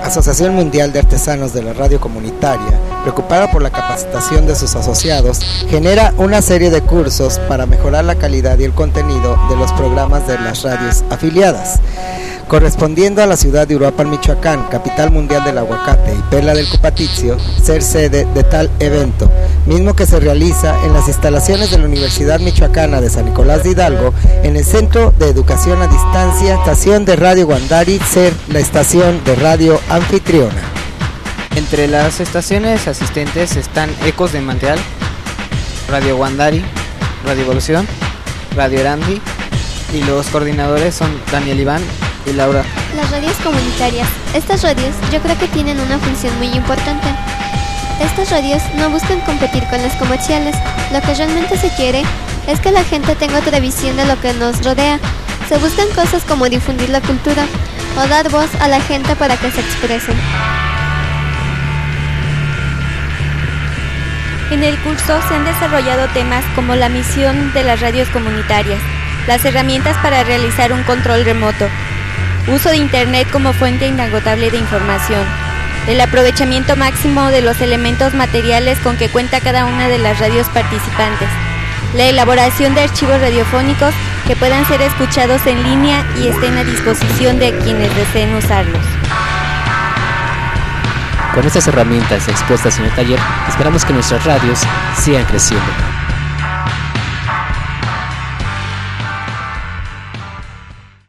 Asociación Mundial de Artesanos de la Radio Comunitaria, preocupada por la capacitación de sus asociados, genera una serie de cursos para mejorar la calidad y el contenido de los programas de las radios afiliadas. Correspondiendo a la ciudad de Uruapan, Michoacán, capital mundial del aguacate y perla del Cupatizio, ser sede de tal evento, mismo que se realiza en las instalaciones de la Universidad Michoacana de San Nicolás de Hidalgo, en el Centro de Educación a Distancia, estación de Radio Guandari, ser la estación de radio anfitriona. Entre las estaciones asistentes están Ecos de Manteal, Radio Guandari, Radio Evolución, Radio Erandi, y los coordinadores son Daniel Iván y Laura. Las radios comunitarias. Estas radios yo creo que tienen una función muy importante. Estas radios no buscan competir con las comerciales. Lo que realmente se quiere es que la gente tenga otra visión de lo que nos rodea. Se buscan cosas como difundir la cultura o dar voz a la gente para que se expresen. En el curso se han desarrollado temas como la misión de las radios comunitarias, las herramientas para realizar un control remoto, uso de Internet como fuente inagotable de información, el aprovechamiento máximo de los elementos materiales con que cuenta cada una de las radios participantes, la elaboración de archivos radiofónicos que puedan ser escuchados en línea y estén a disposición de quienes deseen usarlos. Con estas herramientas expuestas en el taller, esperamos que nuestras radios sigan creciendo.